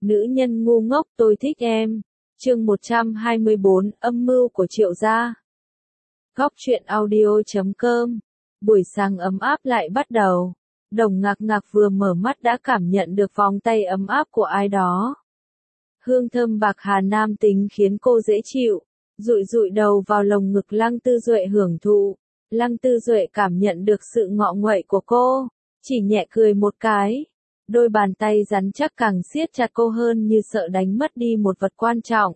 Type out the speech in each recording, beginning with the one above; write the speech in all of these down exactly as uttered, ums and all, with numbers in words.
Nữ nhân ngu ngốc tôi thích em. Chương một trăm hai mươi bốn, âm mưu của Triệu gia. Góc truyện audio chấm com. Buổi sáng ấm áp lại bắt đầu. Đồng Ngạc Ngạc vừa mở mắt đã cảm nhận được vòng tay ấm áp của ai đó. Hương thơm bạc hà nam tính khiến cô dễ chịu. Dụi dụi đầu vào lồng ngực Lăng Tư Duệ hưởng thụ. Lăng Tư Duệ cảm nhận được sự ngọ nguậy của cô, chỉ nhẹ cười một cái. Đôi bàn tay rắn chắc càng siết chặt cô hơn như sợ đánh mất đi một vật quan trọng.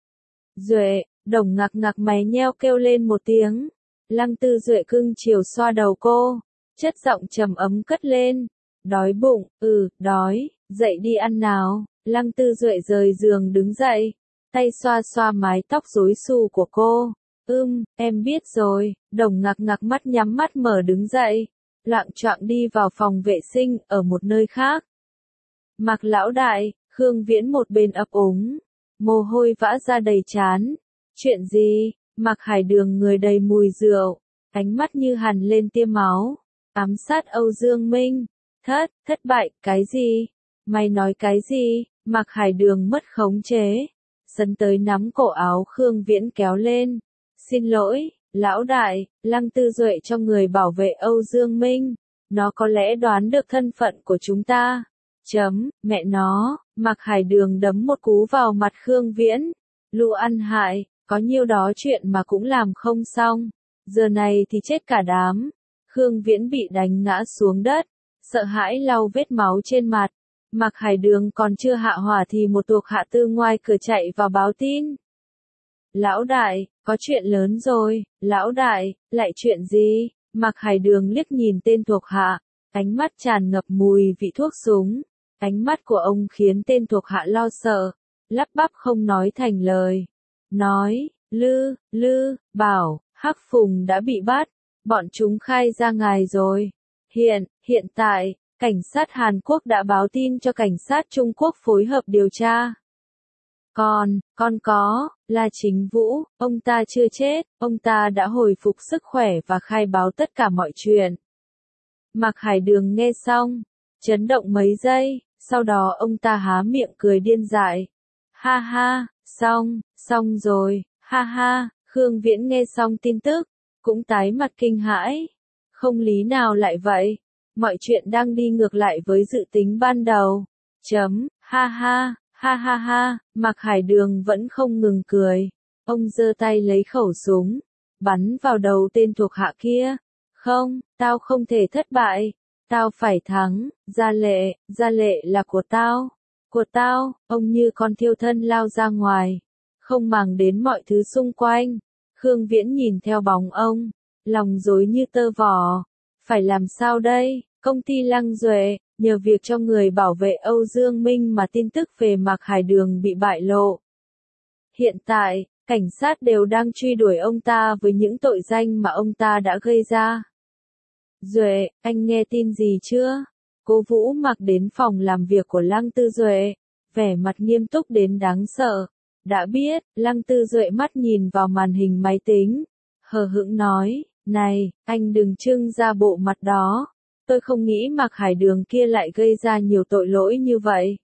Duệ, Đồng Ngạc Ngạc máy nheo kêu lên một tiếng. Lăng Tư Duệ cưng chiều xoa đầu cô, chất giọng trầm ấm cất lên. Đói bụng, ừ, đói, dậy đi ăn nào. Lăng Tư Duệ rời giường đứng dậy, tay xoa xoa mái tóc rối xù của cô. Ưm, em biết rồi. Đồng Ngạc Ngạc mắt nhắm mắt mở đứng dậy, loạng choạng đi vào phòng vệ sinh ở một nơi khác. Mạc lão đại, Khương Viễn một bên ấp úng, mồ hôi vã ra đầy trán. Chuyện gì? Mạc Hải Đường người đầy mùi rượu, ánh mắt như hằn lên tia máu, ám sát Âu Dương Minh. Thất, thất bại, cái gì? Mày nói cái gì? Mạc Hải Đường mất khống chế, sấn tới nắm cổ áo Khương Viễn kéo lên. Xin lỗi, lão đại, Lăng Tư Duệ cho người bảo vệ Âu Dương Minh. Nó có lẽ đoán được thân phận của chúng ta. Chấm, mẹ nó, Mạc Hải Đường đấm một cú vào mặt Khương Viễn. Lũ ăn hại, có nhiêu đó chuyện mà cũng làm không xong. Giờ này thì chết cả đám. Khương Viễn bị đánh ngã xuống đất, sợ hãi lau vết máu trên mặt. Mạc Hải Đường còn chưa hạ hỏa thì một thuộc hạ từ ngoài cửa chạy vào báo tin. Lão đại, có chuyện lớn rồi. Lão đại, lại chuyện gì? Mạc Hải Đường liếc nhìn tên thuộc hạ, ánh mắt tràn ngập mùi vị thuốc súng. Ánh mắt của ông khiến tên thuộc hạ lo sợ, lắp bắp không nói thành lời. Nói, Lư, Lư, bảo, Hắc Phùng đã bị bắt, bọn chúng khai ra ngài rồi. Hiện, hiện tại, cảnh sát Hàn Quốc đã báo tin cho cảnh sát Trung Quốc phối hợp điều tra. Còn, còn có, là Chính Vũ, ông ta chưa chết, ông ta đã hồi phục sức khỏe và khai báo tất cả mọi chuyện. Mạc Hải Đường nghe xong, chấn động mấy giây, sau đó ông ta há miệng cười điên dại. Ha ha, xong, xong rồi, ha ha. Khương Viễn nghe xong tin tức, cũng tái mặt kinh hãi. Không lý nào lại vậy, mọi chuyện đang đi ngược lại với dự tính ban đầu. Chấm, ha ha. Ha ha ha, Mạc Hải Đường vẫn không ngừng cười. Ông giơ tay lấy khẩu súng, bắn vào đầu tên thuộc hạ kia. Không, tao không thể thất bại. Tao phải thắng. Gia Lệ, Gia Lệ là của tao. Của tao. Ông như con thiêu thân lao ra ngoài, không màng đến mọi thứ xung quanh. Khương Viễn nhìn theo bóng ông, lòng rối như tơ vò. Phải làm sao đây? Công ty Lăng Duệ, nhờ việc cho người bảo vệ Âu Dương Minh mà tin tức về Mạc Hải Đường bị bại lộ. Hiện tại, cảnh sát đều đang truy đuổi ông ta với những tội danh mà ông ta đã gây ra. Duệ, anh nghe tin gì chưa? Cố Vũ Mặc đến phòng làm việc của Lăng Tư Duệ, vẻ mặt nghiêm túc đến đáng sợ. Đã biết, Lăng Tư Duệ mắt nhìn vào màn hình máy tính, hờ hững nói, này, anh đừng trưng ra bộ mặt đó. Tôi không nghĩ Mạc Hải Đường kia lại gây ra nhiều tội lỗi như vậy.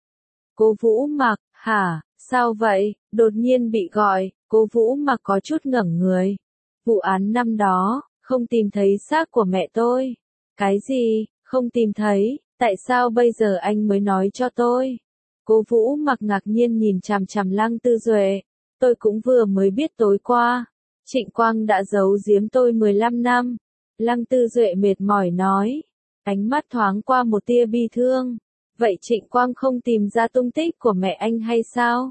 Cố Vũ Mặc, hả, sao vậy? Đột nhiên bị gọi, Cố Vũ Mặc có chút ngẩn người. Vụ án năm đó, không tìm thấy xác của mẹ tôi. Cái gì, không tìm thấy, tại sao bây giờ anh mới nói cho tôi? Cố Vũ Mặc ngạc nhiên nhìn chằm chằm Lăng Tư Duệ. Tôi cũng vừa mới biết tối qua, Trịnh Quang đã giấu giếm tôi mười lăm năm. Lăng Tư Duệ mệt mỏi nói, ánh mắt thoáng qua một tia bi thương. Vậy Trịnh Quang không tìm ra tung tích của mẹ anh hay sao?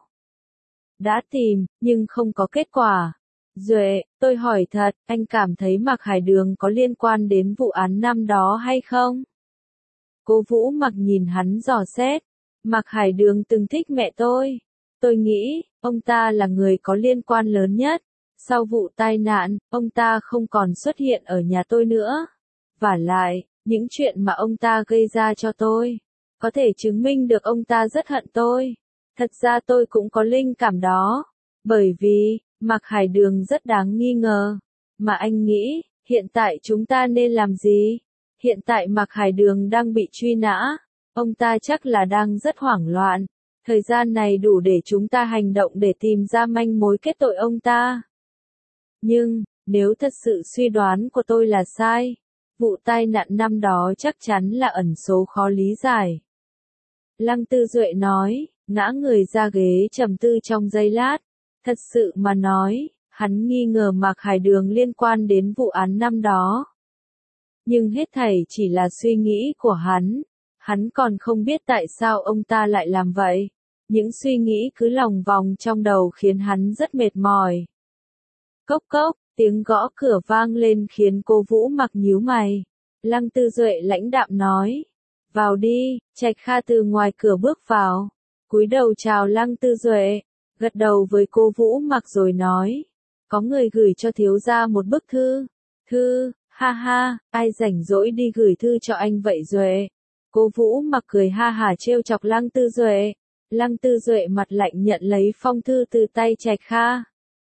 Đã tìm, nhưng không có kết quả. Duệ, tôi hỏi thật, anh cảm thấy Mạc Hải Đường có liên quan đến vụ án năm đó hay không? Cố Vũ Mặc nhìn hắn dò xét. Mạc Hải Đường từng thích mẹ tôi. Tôi nghĩ, ông ta là người có liên quan lớn nhất. Sau vụ tai nạn, ông ta không còn xuất hiện ở nhà tôi nữa. Vả lại, những chuyện mà ông ta gây ra cho tôi, có thể chứng minh được ông ta rất hận tôi. Thật ra tôi cũng có linh cảm đó. Bởi vì, Mạc Hải Đường rất đáng nghi ngờ. Mà anh nghĩ, hiện tại chúng ta nên làm gì? Hiện tại Mạc Hải Đường đang bị truy nã. Ông ta chắc là đang rất hoảng loạn. Thời gian này đủ để chúng ta hành động để tìm ra manh mối kết tội ông ta. Nhưng, nếu thật sự suy đoán của tôi là sai, vụ tai nạn năm đó chắc chắn là ẩn số khó lý giải. Lăng Tư Duệ nói, ngã người ra ghế trầm tư trong giây lát. Thật sự mà nói, hắn nghi ngờ Mạc Hải Đường liên quan đến vụ án năm đó. Nhưng hết thảy chỉ là suy nghĩ của hắn. Hắn còn không biết tại sao ông ta lại làm vậy. Những suy nghĩ cứ lòng vòng trong đầu khiến hắn rất mệt mỏi. Cốc cốc, tiếng gõ cửa vang lên khiến cô Vũ Mặc nhíu mày. Lăng Tư Duệ lãnh đạm nói. Vào đi, Trạch Kha từ ngoài cửa bước vào. Cúi đầu chào Lăng Tư Duệ. Gật đầu với cô Vũ Mặc rồi nói. Có người gửi cho thiếu gia một bức thư. Thư, ha ha, ai rảnh rỗi đi gửi thư cho anh vậy Duệ. Cô Vũ Mặc cười ha hả trêu chọc Lăng Tư Duệ. Lăng Tư Duệ mặt lạnh nhận lấy phong thư từ tay Trạch Kha.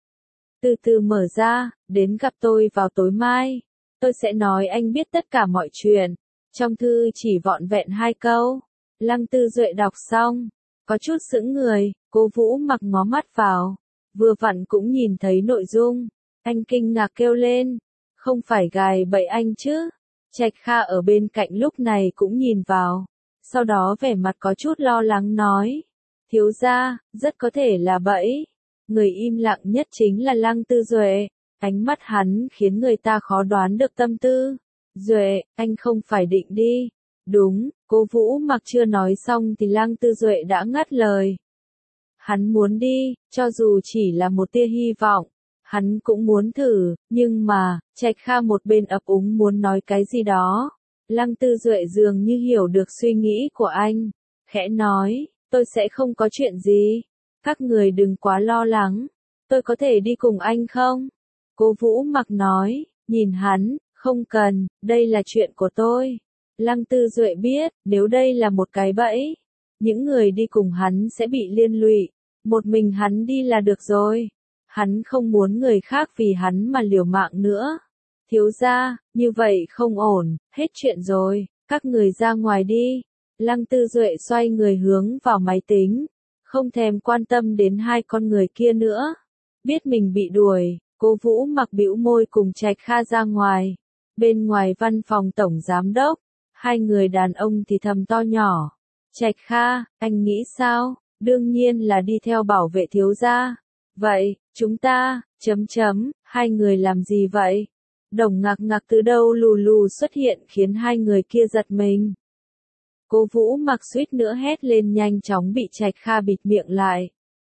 Từ từ mở ra, đến gặp tôi vào tối mai. Tôi sẽ nói anh biết tất cả mọi chuyện. Trong thư chỉ vọn vẹn hai câu. Lăng Tư Duệ đọc xong. Có chút sững người, cô Vũ Mặc ngó mắt vào. Vừa vặn cũng nhìn thấy nội dung. Anh kinh ngạc kêu lên. Không phải gài bẫy anh chứ. Trạch Kha ở bên cạnh lúc này cũng nhìn vào. Sau đó vẻ mặt có chút lo lắng nói. Thiếu gia, rất có thể là bẫy. Người im lặng nhất chính là Lăng Tư Duệ. Ánh mắt hắn khiến người ta khó đoán được tâm tư. Duệ, anh không phải định đi. Đúng, cô Vũ Mặc chưa nói xong thì Lăng Tư Duệ đã ngắt lời. Hắn muốn đi, cho dù chỉ là một tia hy vọng. Hắn cũng muốn thử, nhưng mà, Trạch Kha một bên ấp úng muốn nói cái gì đó. Lăng Tư Duệ dường như hiểu được suy nghĩ của anh. Khẽ nói, tôi sẽ không có chuyện gì. Các người đừng quá lo lắng. Tôi có thể đi cùng anh không? Cô Vũ Mặc nói, nhìn hắn, không cần, đây là chuyện của tôi. Lăng Tư Duệ biết, nếu đây là một cái bẫy, những người đi cùng hắn sẽ bị liên lụy. Một mình hắn đi là được rồi. Hắn không muốn người khác vì hắn mà liều mạng nữa. Thiếu gia, như vậy không ổn, hết chuyện rồi, các người ra ngoài đi. Lăng Tư Duệ xoay người hướng vào máy tính, không thèm quan tâm đến hai con người kia nữa. Biết mình bị đuổi, cô Vũ Mặc bĩu môi cùng Trạch Kha ra ngoài. Bên ngoài văn phòng tổng giám đốc, hai người đàn ông thì thầm to nhỏ. Trạch Kha, anh nghĩ sao? Đương nhiên là đi theo bảo vệ thiếu gia. Vậy, chúng ta, chấm chấm, hai người làm gì vậy? Đồng Ngạc Ngạc từ đâu lù lù xuất hiện khiến hai người kia giật mình. Cô Vũ Mặc suýt nữa hét lên nhanh chóng bị Trạch Kha bịt miệng lại.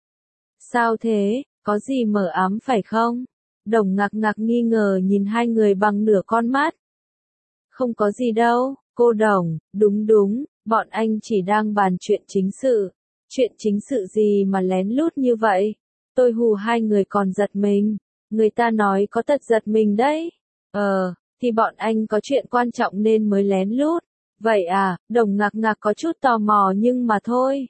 Sao thế, có gì mờ ám phải không? Đồng Ngạc Ngạc nghi ngờ nhìn hai người bằng nửa con mắt. Không có gì đâu, cô Đồng, đúng đúng, bọn anh chỉ đang bàn chuyện chính sự. Chuyện chính sự gì mà lén lút như vậy? Tôi hù hai người còn giật mình. Người ta nói có tật giật mình đấy. Ờ, thì bọn anh có chuyện quan trọng nên mới lén lút. Vậy à, Đồng Ngạc Ngạc có chút tò mò nhưng mà thôi.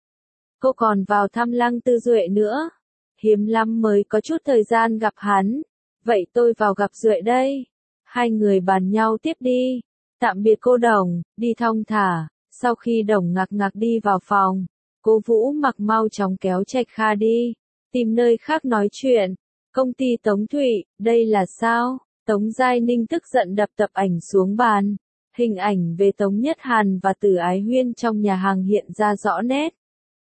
Cô còn vào thăm Lăng Tư Duệ nữa. Hiếm lắm mới có chút thời gian gặp hắn. Vậy tôi vào gặp Duệ đây. Hai người bàn nhau tiếp đi. Tạm biệt cô Đồng, đi thong thả. Sau khi Đồng Ngạc Ngạc đi vào phòng, cô Vũ Mặc mau chóng kéo Trạch Kha đi. Tìm nơi khác nói chuyện. Công ty Tống Thụy, đây là sao? Tống Giai Ninh tức giận đập tập ảnh xuống bàn. Hình ảnh về Tống Nhất Hàn và Tử Ái Huyên trong nhà hàng hiện ra rõ nét.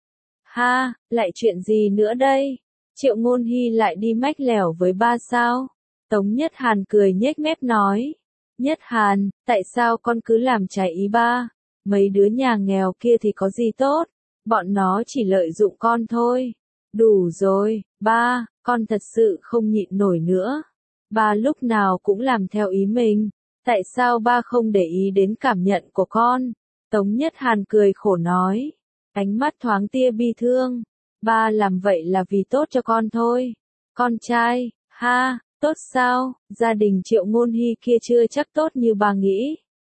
Ha, lại chuyện gì nữa đây? Triệu Ngôn Hy lại đi mách lẻo với ba sao? Tống Nhất Hàn cười nhếch mép nói. Nhất Hàn, tại sao con cứ làm trái ý ba? Mấy đứa nhà nghèo kia thì có gì tốt? Bọn nó chỉ lợi dụng con thôi. Đủ rồi, ba, con thật sự không nhịn nổi nữa. Ba lúc nào cũng làm theo ý mình. Tại sao ba không để ý đến cảm nhận của con? Tống Nhất Hàn cười khổ nói. Ánh mắt thoáng tia bi thương. Ba làm vậy là vì tốt cho con thôi. Con trai, ha, tốt sao? Gia đình Triệu Ngôn Hy kia chưa chắc tốt như ba nghĩ.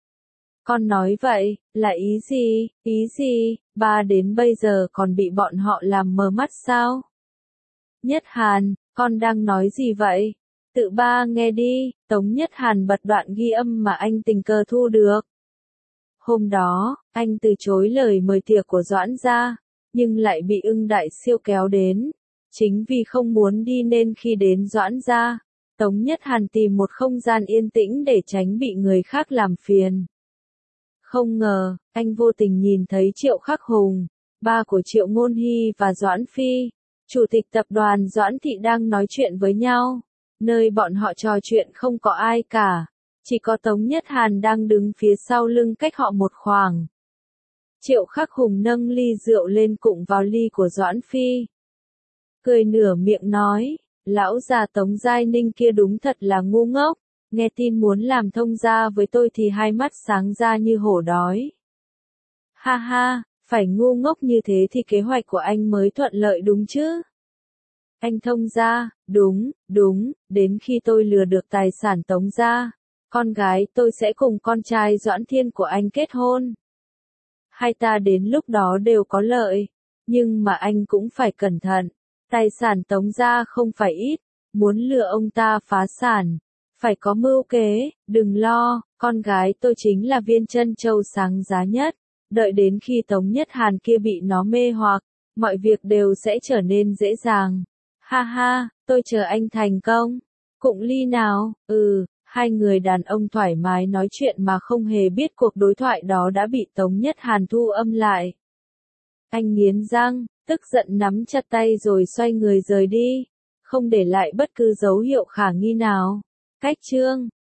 Con nói vậy, là ý gì, ý gì, ba đến bây giờ còn bị bọn họ làm mờ mắt sao? Nhất Hàn, con đang nói gì vậy? Tự ba nghe đi, Tống Nhất Hàn bật đoạn ghi âm mà anh tình cờ thu được. Hôm đó, anh từ chối lời mời tiệc của Doãn gia. nhưng lại bị ưng đại siêu kéo đến. Chính vì không muốn đi nên khi đến Doãn gia, Tống Nhất Hàn tìm một không gian yên tĩnh để tránh bị người khác làm phiền. Không ngờ, anh vô tình nhìn thấy Triệu Khắc Hùng, ba của Triệu Ngôn Hy và Doãn Phi, chủ tịch tập đoàn Doãn Thị đang nói chuyện với nhau. Nơi bọn họ trò chuyện không có ai cả, chỉ có Tống Nhất Hàn đang đứng phía sau lưng cách họ một khoảng. Triệu Khắc Hùng nâng ly rượu lên cụng vào ly của Doãn Phi. Cười nửa miệng nói, lão già Tống Giai Ninh kia đúng thật là ngu ngốc, nghe tin muốn làm thông gia với tôi thì hai mắt sáng ra như hổ đói. Ha ha, phải ngu ngốc như thế thì kế hoạch của anh mới thuận lợi đúng chứ? Anh thông gia, đúng, đúng, đến khi tôi lừa được tài sản Tống gia, con gái tôi sẽ cùng con trai Doãn Thiên của anh kết hôn. Hai ta đến lúc đó đều có lợi, nhưng mà anh cũng phải cẩn thận, tài sản Tống gia không phải ít, muốn lừa ông ta phá sản, phải có mưu kế, đừng lo, con gái tôi chính là viên trân châu sáng giá nhất, đợi đến khi Tống Nhất Hàn kia bị nó mê hoặc, mọi việc đều sẽ trở nên dễ dàng. Ha ha, tôi chờ anh thành công. Cụng ly nào, ừ, hai người đàn ông thoải mái nói chuyện mà không hề biết cuộc đối thoại đó đã bị Tống Nhất Hàn thu âm lại. Anh nghiến răng, tức giận nắm chặt tay rồi xoay người rời đi, không để lại bất cứ dấu hiệu khả nghi nào. Cách chương